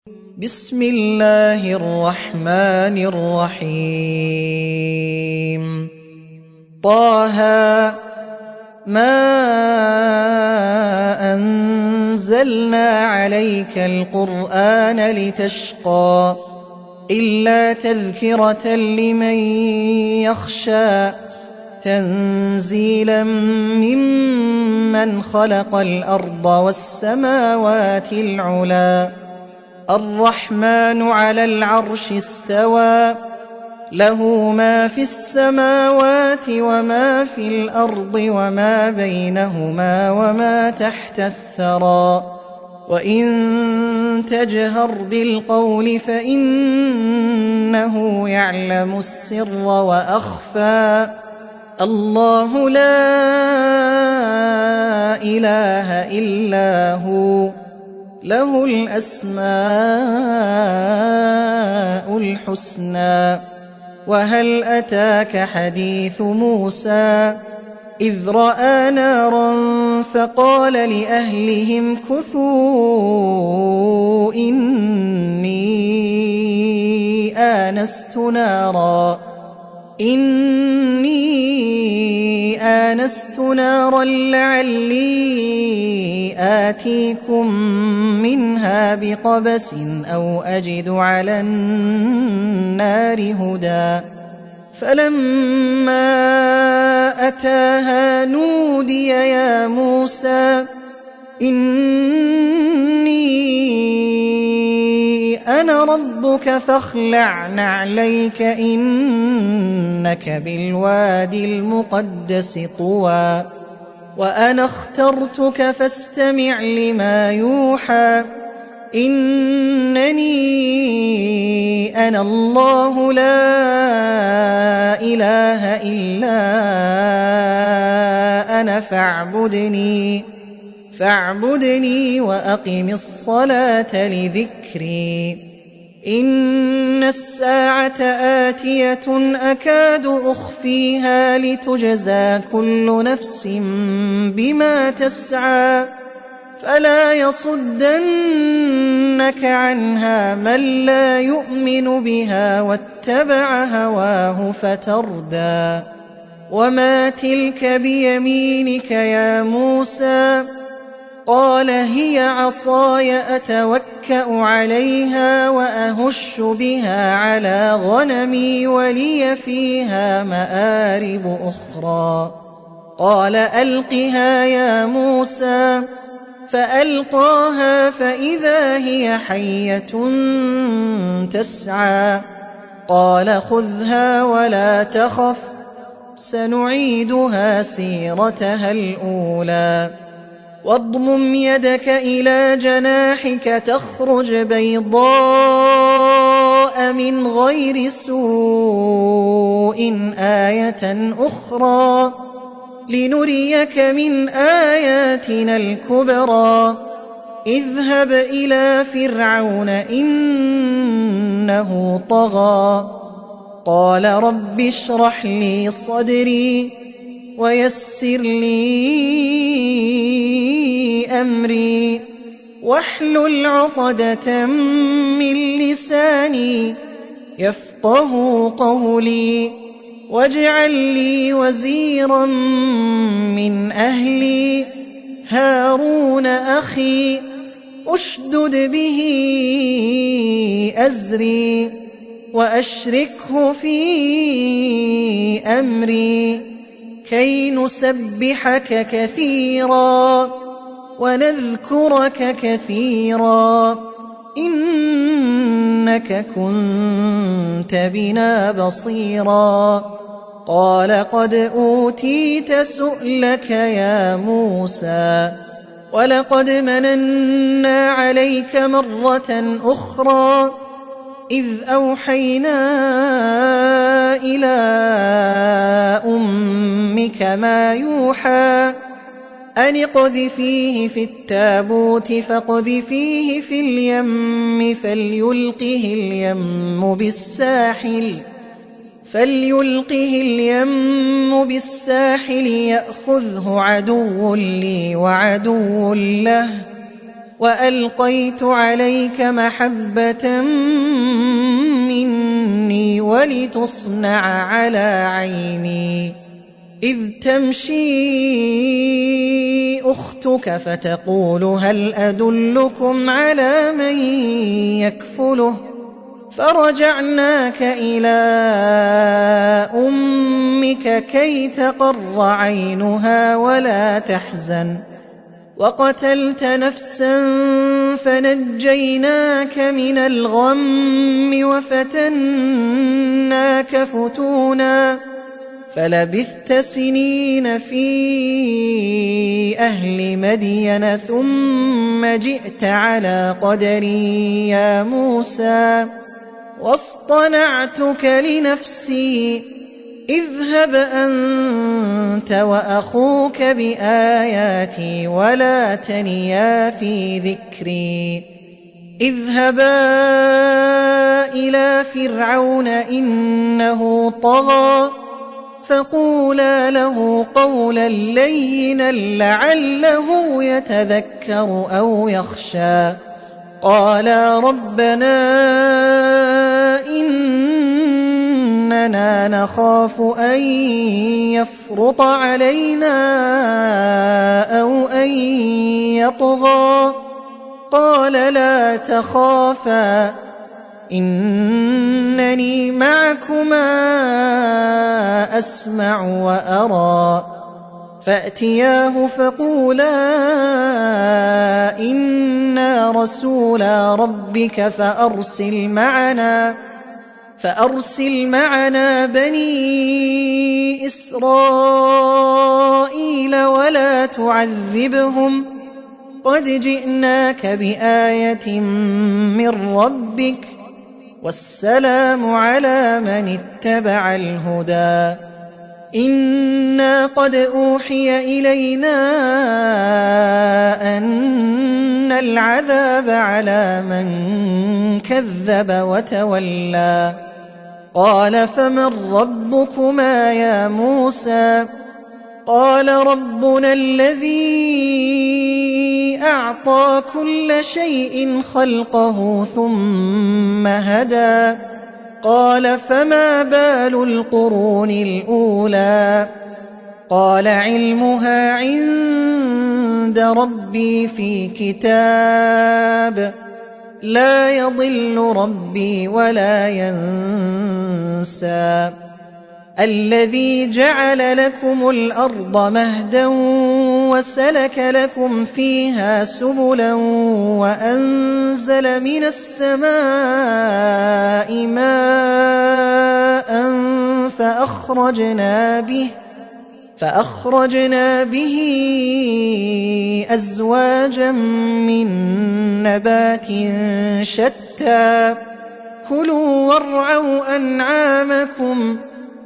بسم الله الرحمن الرحيم طه ما أنزلنا عليك القرآن لتشقى إلا تذكرة لمن يخشى تنزيلا ممن خلق الأرض والسماوات العلى الرحمن على العرش استوى له ما في السماوات وما في الأرض وما بينهما وما تحت الثرى وإن تجهر بالقول فإنه يعلم السر وأخفى الله لا إله إلا هو له الأسماء الحسنى وهل أتاك حديث موسى إذ رأى نارا فقال لأهلهم كثوا إني آنست نارا لعلي آتيكم منها بقبس أو أجد على النار هدى فلما أتاها نودي يا موسى إني أنا ربك فاخلع نعليك إنك بالوادي المقدس طوى وأنا اخترتك فاستمع لما يوحى إنني أنا الله لا إله إلا أنا فاعبدني وأقم الصلاة لذكري إن الساعة آتية أكاد أخفيها لتجزى كل نفس بما تسعى فلا يصدنك عنها من لا يؤمن بها واتبع هواه فتردى وما تلك بيمينك يا موسى قال هي عصاي أتوكأ عليها وأهش بها على غنمي ولي فيها مآرب أخرى قال ألقها يا موسى فألقاها فإذا هي حية تسعى قال خذها ولا تخف سنعيدها سيرتها الأولى واضمم يدك إلى جناحك تخرج بيضاء من غير سوء آية أخرى لنريك من آياتنا الكبرى اذهب إلى فرعون إنه طغى قال رب اشرح لي صدري ويسر لي أمري واحلل عقدة من لساني يفقه قولي واجعل لي وزيرا من أهلي هارون أخي أشدد به أزري وأشركه في أمري كي نسبحك كثيرا ونذكرك كثيرا إنك كنت بنا بصيرا قال قد أوتيت سؤلك يا موسى ولقد مننا عليك مرة أخرى إذ أوحينا إلى أمك ما يوحى أن اقذفيه في التابوت فاقذفيه في اليم فليلقه اليم بالساحل يأخذه عدو لي وعدو له وألقيت عليك محبة مني ولتصنع على عيني إذ تمشي أختك فتقول هل أدلكم على من يكفله فرجعناك إلى أمك كي تقر عينها ولا تحزن وقتلت نفسا فنجيناك من الغم وفتناك فتونا فلبثت سنين في أهل مدين ثم جئت على قدري يا موسى واصطنعتك لنفسي اذهب أنت وأخوك بآياتي ولا تنيا في ذكري اذهبا إلى فرعون إنه طغى فقولا له قولا لينا لعله يتذكر أو يخشى قالا ربنا إننا نخاف أن يفرط علينا أو أن يطغى قال لا تخافا إنني معكما أسمع وأرى فأتياه فقولا إنا رسولا ربك فأرسل معنا بني إسرائيل ولا تعذبهم قد جئناك بآية من ربك والسلام على من اتبع الهدى إنا قد أوحي إلينا أن العذاب على من كذب وتولى قال فمن ربكما يا موسى قال ربنا الذي أعطى كل شيء خلقه ثم هدى قال فما بال القرون الأولى قال علمها عند ربي في كتاب لا يضل ربي ولا ينسى الذي جعل لكم الأرض مهدا وسلك لكم فيها سبلا وأنزل من السماء ماء فأخرجنا به أزواجا من نبات شتى كلوا وارعوا أنعامكم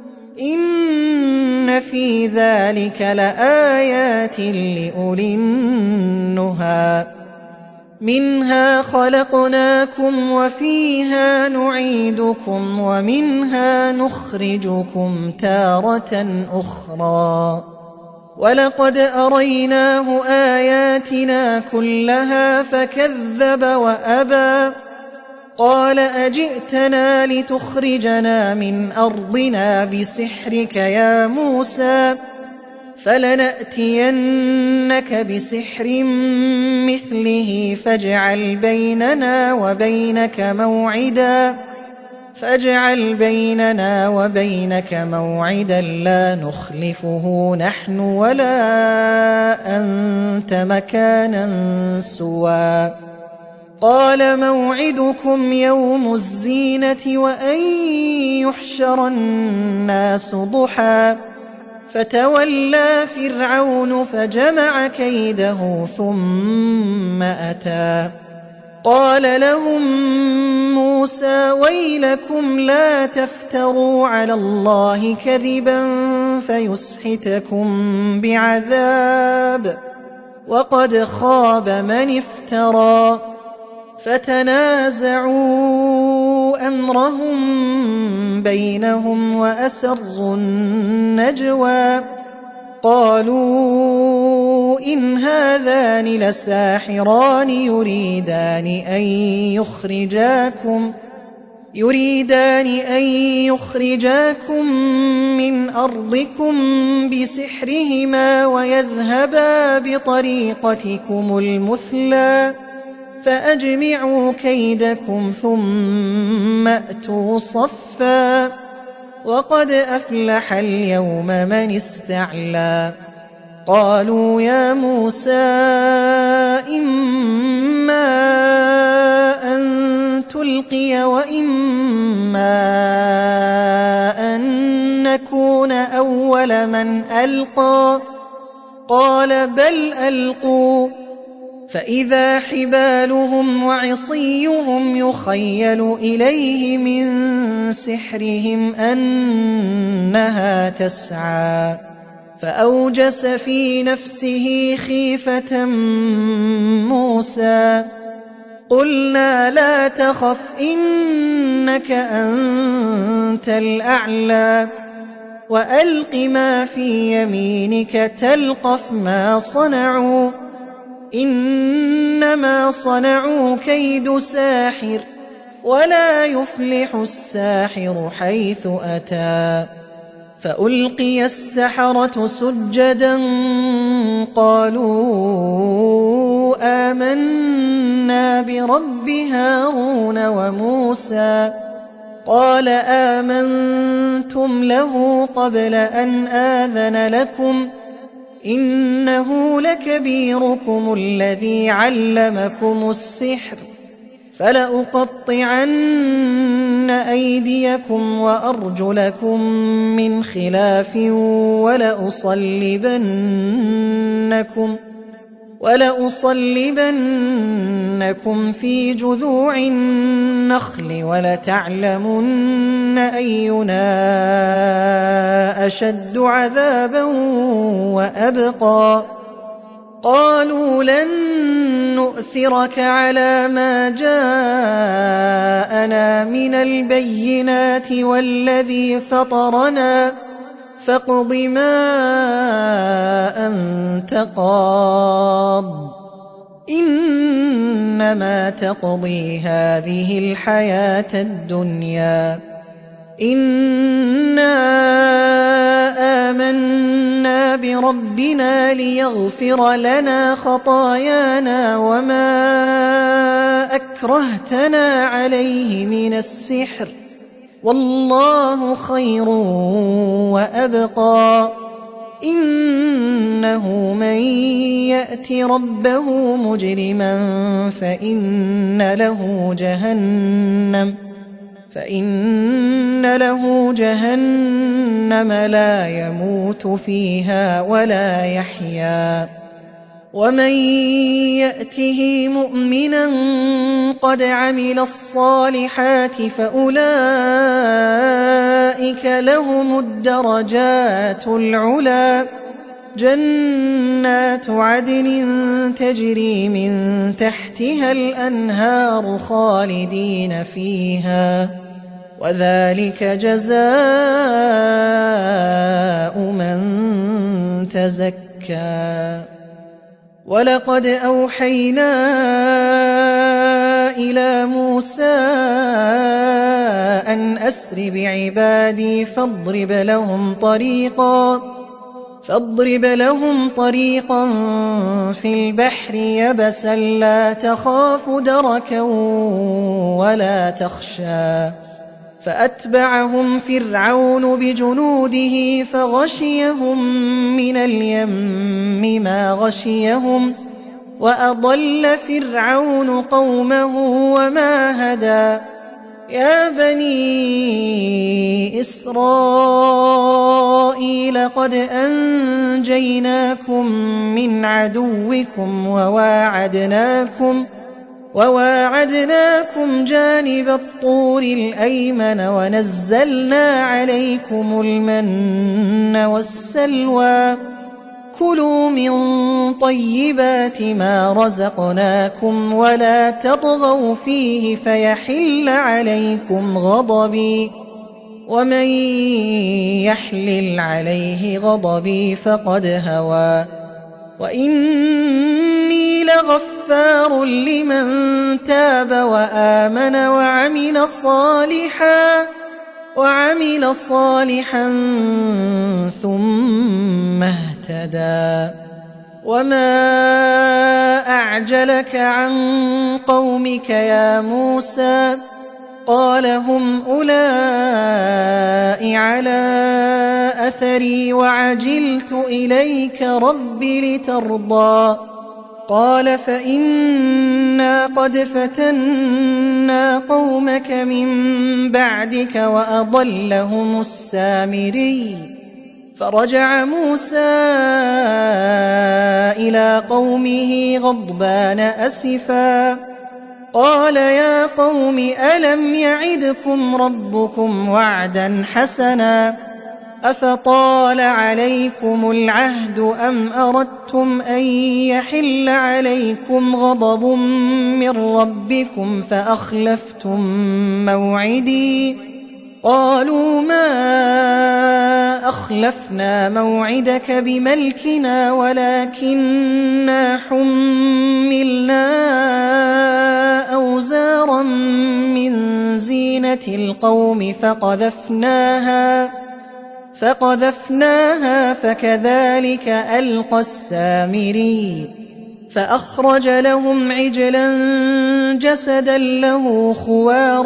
إن في ذلك لآيات لأولي النهى منها خلقناكم وفيها نعيدكم ومنها نخرجكم تارة أخرى ولقد أريناه آياتنا كلها فكذب وأبى قال أجئتنا لتخرجنا من أرضنا بسحرك يا موسى فلنأتينك بسحر مثله فاجعل بيننا وبينك موعدا لا نخلفه نحن ولا أنت مكانا سوى قال موعدكم يوم الزينة وأن يحشر الناس ضحى فتولى فرعون فجمع كيده ثم أتى قال لهم موسى ويلكم لا تفتروا على الله كذبا فيسحتكم بعذاب وقد خاب من افترى فتنازعوا أمرهم بينهم وأسروا النجوى قالوا إن هذان لساحران يريدان أن يخرجاكم من أرضكم بسحرهما ويذهبا بطريقتكم المثلى فأجمعوا كيدكم ثم أتوا صفا وقد أفلح اليوم من استعلى. قالوا يا موسى إما أن تلقي وإما أن نكون أول من ألقى قال بل ألقوا فإذا حبالهم وعصيهم يخيل إليه من سحرهم أنها تسعى فأوجس في نفسه خيفة موسى قلنا لا تخف إنك أنت الأعلى وألق ما في يمينك تلقف ما صنعوا إنما صنعوا كيد ساحر ولا يفلح الساحر حيث أتى. فألقي السحرة سجدا قالوا آمنا برب هارون وموسى قال آمنتم له قبل أن آذن لكم إنه لكبيركم الذي علمكم السحر فلأقطعن أيديكم وأرجلكم من خلاف ولأصلبنكم في جذوع النخل ولتعلمن أينا أشد عذابا وأبقى. قالوا لن نؤثرك على ما جاءنا من البينات والذي فطرنا فاقض ما أنت قاض إنما تقضي هذه الحياة الدنيا إنا آمنا بربنا ليغفر لنا خطايانا وما أكرهتنا عليه من السحر والله خير وأبقى. إنه من يأت ربه مجرما فإن له جهنم لا يموت فيها ولا يحيا ومن يأته مؤمنا قد عمل الصالحات فأولئك لهم الدرجات العلى جنات عدن تجري من تحتها الأنهار خالدين فيها وذلك جزاء من تزكى. ولقد أوحينا إلى موسى أن أسر بعبادي فاضرب لهم طريقا في البحر يبسا لا تخاف دركا ولا تخشى فأتبعهم فرعون بجنوده فغشيهم من اليم ما غشيهم وأضل فرعون قومه وما هدى. يا بني إسرائيل قد أنجيناكم من عدوكم وواعدناكم جانب الطور الأيمن ونزلنا عليكم المن والسلوى كلوا من طيبات ما رزقناكم ولا تطغوا فيه فيحل عليكم غضبي ومن يحلل عليه غضبي فقد هوى وإني لغفار لمن تاب وآمن وعمل صالحا ثم اهتدى وما أعجلك عن قومك يا موسى قال هم أولئك على أثري وعجلت إليك رب لترضى قال فإنا قد فتنا قومك من بعدك وأضلهم السامري فرجع موسى إلى قومه غضبان أسفا قال يا قوم ألم يعدكم ربكم وعدا حسنا أفطال عليكم العهد أم أردتم أن يحل عليكم غضب من ربكم فأخلفتم موعدي قالوا ما أخلفنا موعدك بملكنا ولكننا حملنا أوزارا من زينة القوم فقذفناها فكذلك ألقى السامري فأخرج لهم عجلا جسدا له خوار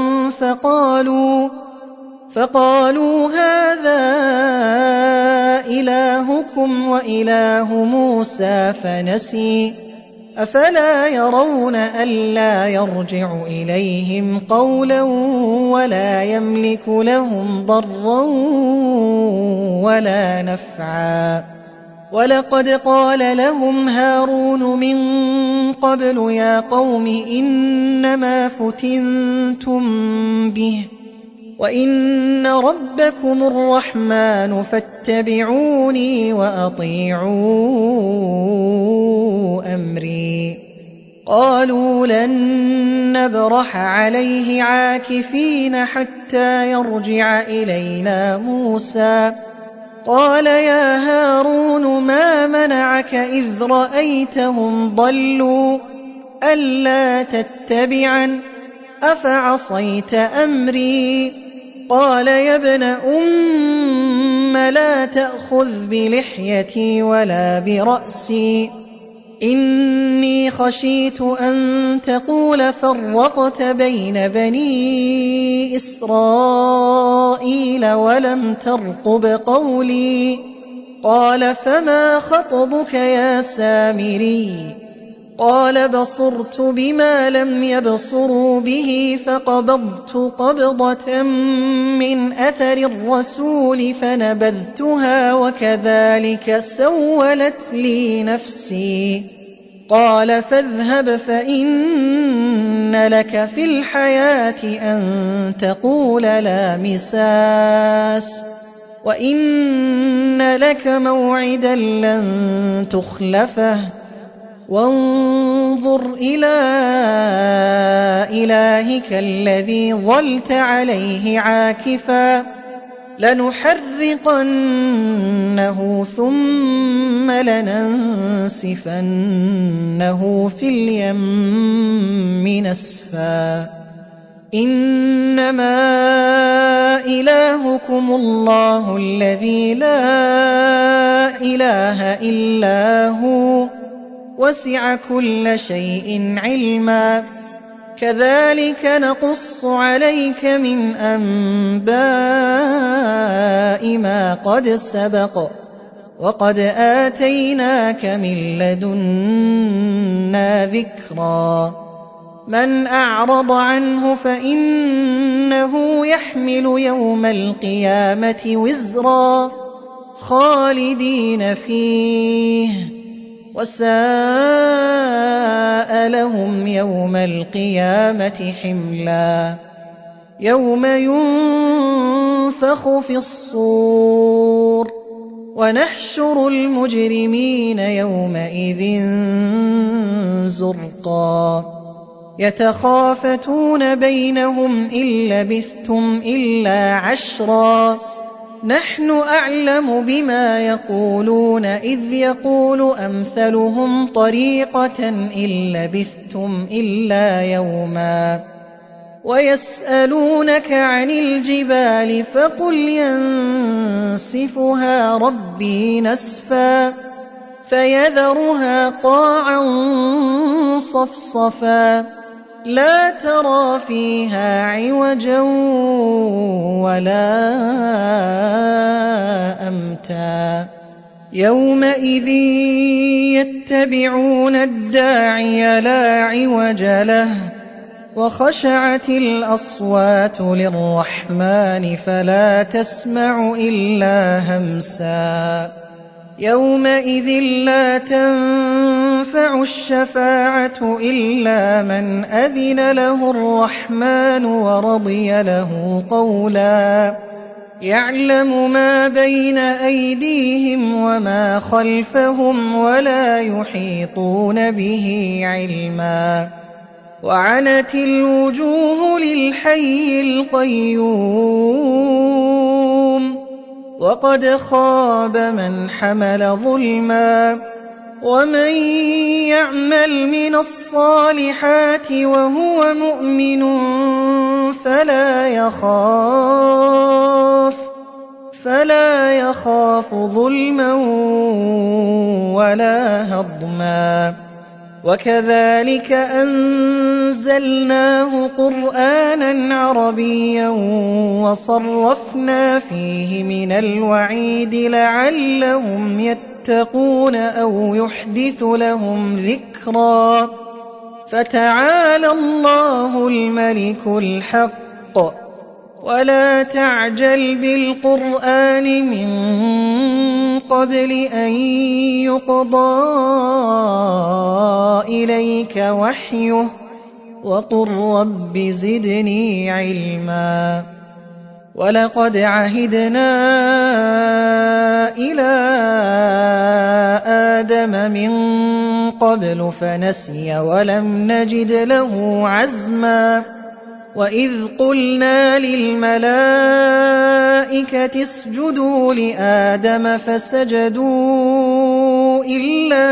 فقالوا هذا إلهكم وإله موسى فنسي أفلا يرون ألا يرجع إليهم قولا ولا يملك لهم ضرا ولا نفعا ولقد قال لهم هارون من قبل يا قوم إنما فتنتم به وإن ربكم الرحمن فاتبعوني وأطيعوا أمري قالوا لن نبرح عليه عاكفين حتى يرجع إلينا موسى قال يا هارون ما منعك إذ رأيتهم ضلوا ألا تتبعن أفعصيت أمري قال يا ابن أم لا تأخذ بلحيتي ولا برأسي إني خشيت أن تقول فرقت بين بني إسرائيل ولم ترقب قولي قال فما خطبك يا سامري قال بصرت بما لم يبصروا به فقبضت قبضة من أثر الرسول فنبذتها وكذلك سولت لي نفسي قال فاذهب فإن لك في الحياة أن تقول لا مساس وإن لك موعدا لن تخلفه وانظر إلى إلهك الذي ظلت عليه عاكفا لنحرقنه ثم لننسفنه في اليم نسفا إنما إلهكم الله الذي لا إله إلا هو وسع كل شيء علما كذلك نقص عليك من أنباء ما قد سبق وقد آتيناك من لدنا ذكرا من أعرض عنه فإنه يحمل يوم القيامة وزرا خالدين فيه وساء لهم يوم القيامة حملا يوم ينفخ في الصور ونحشر المجرمين يومئذ زرقا يتخافتون بينهم إن لبثتم إلا عشرا نحن أعلم بما يقولون إذ يقول أمثلهم طريقة إن لبثتم إلا يوما ويسألونك عن الجبال فقل ينسفها ربي نسفا فيذرها قاعا صفصفا لا ترى فيها عوجا ولا أمتا يومئذ يتبعون الداعي لا عوج له وخشعت الأصوات للرحمن فلا تسمع إلا همسا يومئذ لا تنفع الشفاعة إلا من أذن له الرحمن ورضي له قولا يعلم ما بين أيديهم وما خلفهم ولا يحيطون به علما وعنت الوجوه للحي القيوم وقد خاب من حمل ظلما ومن يعمل من الصالحات وهو مؤمن فلا يخاف ظلما ولا هضما وكذلك أنزلناه قرآنا عربيا وصرفنا فيه من الوعيد لعلهم يتقون أو يحدث لهم ذكرا فتعالى الله الملك الحق ولا تعجل بالقرآن من قبل أن يقضى إليك وحيه وقل رب زدني علما ولقد عهدنا إلى آدم من قبل فنسي ولم نجد له عزما وإذ قلنا للملائكة اسجدوا لآدم فسجدوا إلا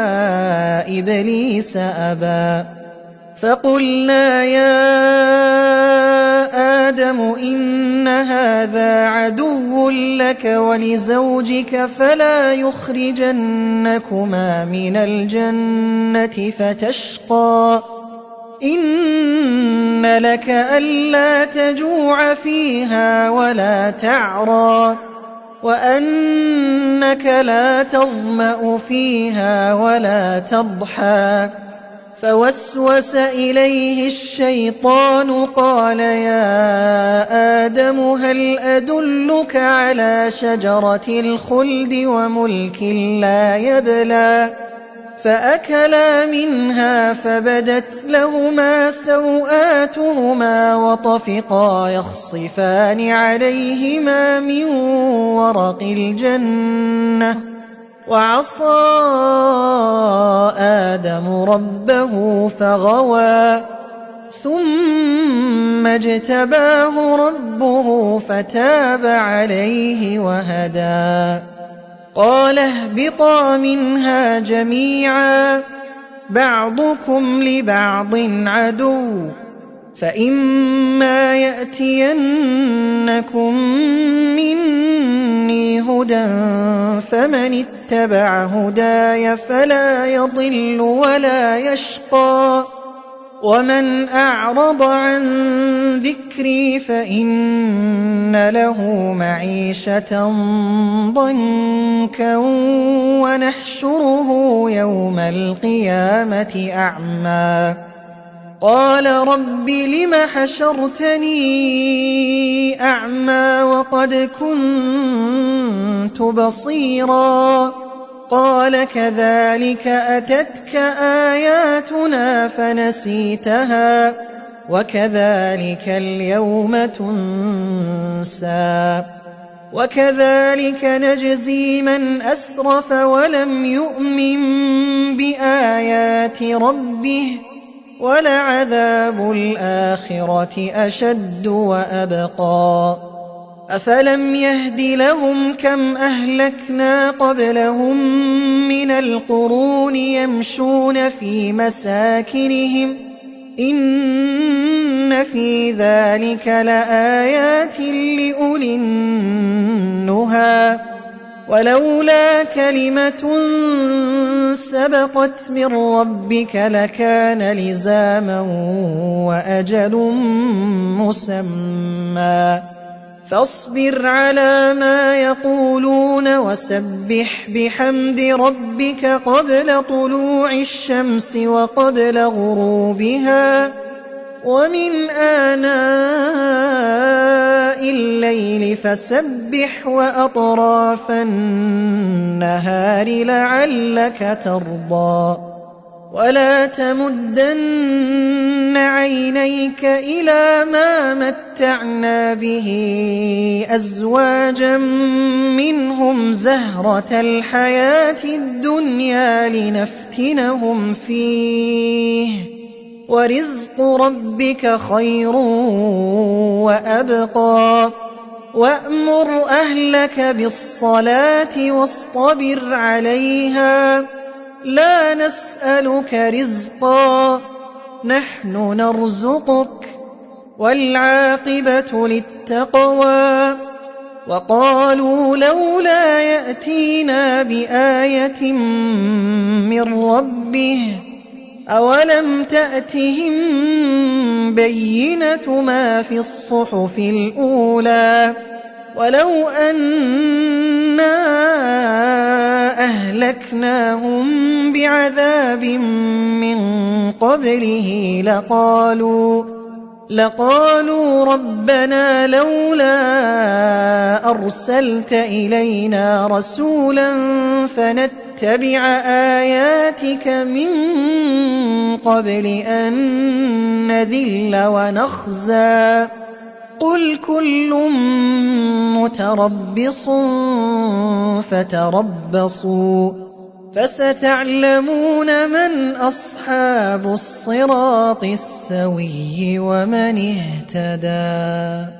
إبليس أبى فقلنا يا آدم إن هذا عدو لك ولزوجك فلا يخرجنكما من الجنة فتشقى إن لك ألا تجوع فيها ولا تعرى وأنك لا تظمأ فيها ولا تضحى فوسوس إليه الشيطان قال يا آدم هل أدلك على شجرة الخلد وملك لا يبلى فأكلا منها فبدت لهما سوآتهما وطفقا يخصفان عليهما من ورق الجنة وعصى آدم ربه فغوى ثم اجتباه ربه فتاب عليه وهدى قال اهبطا منها جميعا بعضكم لبعض عدو فإما يأتينكم مني هدى فمن اتبع هداي فلا يضل ولا يشقى ومن أعرض عن ذكري فإن له معيشة ضنكا ونحشره يوم القيامة أعمى قال رب لم حشرتني أعمى وقد كنت بصيرا قال كذلك أتتك آياتنا فنسيتها وكذلك اليوم تنسى وكذلك نجزي من أسرف ولم يؤمن بآيات ربه ولعذاب الآخرة أشد وأبقى أفلم يهد لهم كم أهلكنا قبلهم من القرون يمشون في مساكنهم إن في ذلك لآيات لأولي النهى ولولا كلمة سبقت من ربك لكان لزاما وأجل مسمى فاصبر على ما يقولون وسبح بحمد ربك قبل طلوع الشمس وقبل غروبها ومن آناء الليل فسبح وأطراف النهار لعلك ترضى ولا تمدن عينيك إلى ما متعنا به أزواجا منهم زهرة الحياة الدنيا لنفتنهم فيه ورزق ربك خير وأبقى وأمر أهلك بالصلاة واصطبر عليها لا نسألك رزقا نحن نرزقك والعاقبة للتقوى وقالوا لولا يأتينا بآية من ربه أولم تأتهم بينة ما في الصحف الأولى ولو أنا أهلكناهم بعذاب من قبله لقالوا ربنا لولا أرسلت إلينا رسولا فنتبع آياتك من قبل أن نذل ونخزى قل كل متربص فتربصوا فستعلمون من أصحاب الصراط السوي ومن اهتدى.